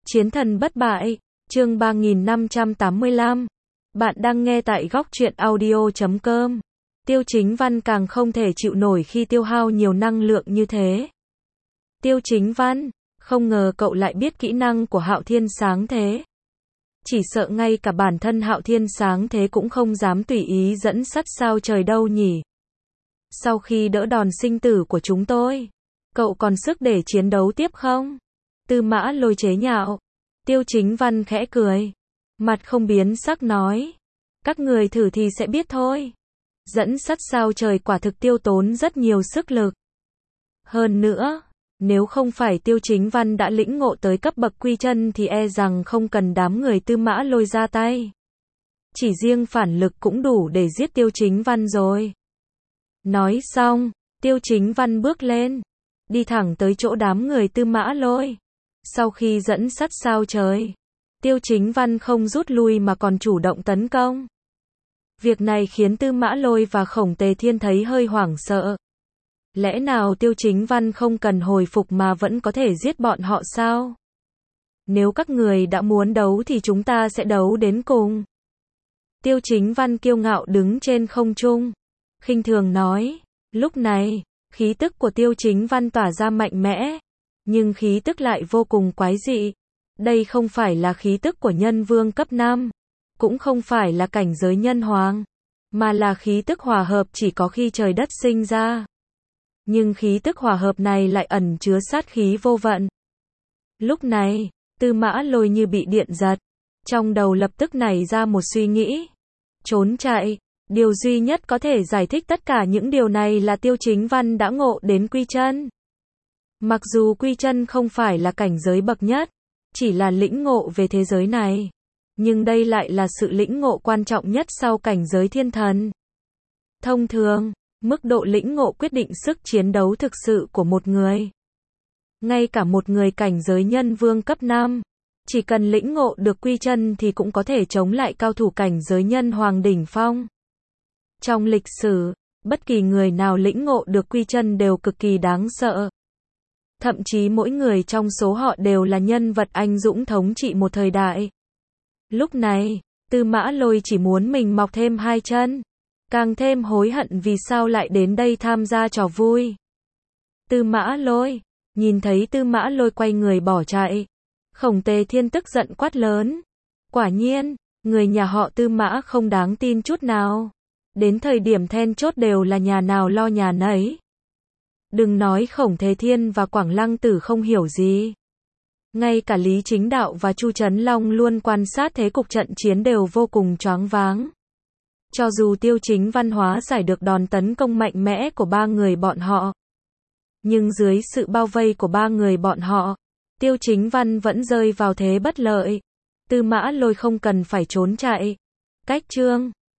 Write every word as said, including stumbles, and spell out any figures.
Chiến thần bất bại, chương ba nghìn năm trăm tám mươi lăm. Bạn đang nghe tại góc truyện audio chấm com. Tiêu Chính Văn càng không thể chịu nổi khi tiêu hao nhiều năng lượng như thế. Tiêu Chính Văn, không ngờ cậu lại biết kỹ năng của Hạo Thiên Sáng Thế. Chỉ sợ ngay cả bản thân Hạo Thiên Sáng Thế cũng không dám tùy ý dẫn sắt sao trời đâu nhỉ. Sau khi đỡ đòn sinh tử của chúng tôi, cậu còn sức để chiến đấu tiếp không? Tư Mã Lôi chế nhạo. Tiêu Chính Văn khẽ cười, mặt không biến sắc nói, các người thử thì sẽ biết thôi. Dẫn sắt sao trời quả thực tiêu tốn rất nhiều sức lực. Hơn nữa, nếu không phải Tiêu Chính Văn đã lĩnh ngộ tới cấp bậc quy chân thì e rằng không cần đám người Tư Mã Lôi ra tay. Chỉ riêng phản lực cũng đủ để giết Tiêu Chính Văn rồi. Nói xong, Tiêu Chính Văn bước lên, đi thẳng tới chỗ đám người Tư Mã Lôi. Sau khi dẫn sắt sao trời, Tiêu Chính Văn không rút lui mà còn chủ động tấn công. Việc này khiến Tư Mã Lôi và Khổng Tề Thiên thấy hơi hoảng sợ. Lẽ nào Tiêu Chính Văn không cần hồi phục mà vẫn có thể giết bọn họ sao? Nếu các người đã muốn đấu thì chúng ta sẽ đấu đến cùng. Tiêu Chính Văn kiêu ngạo đứng trên không trung, khinh thường nói. Lúc này, khí tức của Tiêu Chính Văn tỏa ra mạnh mẽ, nhưng khí tức lại vô cùng quái dị. Đây không phải là khí tức của nhân vương cấp năm, cũng không phải là cảnh giới nhân hoàng, mà là khí tức hòa hợp chỉ có khi trời đất sinh ra. Nhưng khí tức hòa hợp này lại ẩn chứa sát khí vô vận. Lúc này, Tư Mã Lôi như bị điện giật, trong đầu lập tức nảy ra một suy nghĩ. Trốn chạy. Điều duy nhất có thể giải thích tất cả những điều này là Tiêu Chính Văn đã ngộ đến quy chân. Mặc dù quy chân không phải là cảnh giới bậc nhất, chỉ là lĩnh ngộ về thế giới này, nhưng đây lại là sự lĩnh ngộ quan trọng nhất sau cảnh giới thiên thần. Thông thường, mức độ lĩnh ngộ quyết định sức chiến đấu thực sự của một người. Ngay cả một người cảnh giới nhân vương cấp năm, chỉ cần lĩnh ngộ được quy chân thì cũng có thể chống lại cao thủ cảnh giới nhân hoàng đỉnh phong. Trong lịch sử, bất kỳ người nào lĩnh ngộ được quy chân đều cực kỳ đáng sợ. Thậm chí mỗi người trong số họ đều là nhân vật anh dũng thống trị một thời đại. Lúc này, Tư Mã Lôi chỉ muốn mình mọc thêm hai chân, càng thêm hối hận vì sao lại đến đây tham gia trò vui. Tư Mã Lôi, nhìn thấy Tư Mã Lôi quay người bỏ chạy, Khổng Tề Thiên tức giận quát lớn. Quả nhiên, người nhà họ Tư Mã không đáng tin chút nào. Đến thời điểm then chốt đều là nhà nào lo nhà nấy. Đừng nói Khổng Tề Thiên và Quảng Lăng Tử không hiểu gì. Ngay cả Lý Chính Đạo và Chu Trấn Long luôn quan sát thế cục trận chiến đều vô cùng choáng váng. Cho dù Tiêu Chính Văn hóa giải được đòn tấn công mạnh mẽ của ba người bọn họ, nhưng dưới sự bao vây của ba người bọn họ, Tiêu Chính Văn vẫn rơi vào thế bất lợi. Tư Mã Lôi không cần phải trốn chạy. Cách chương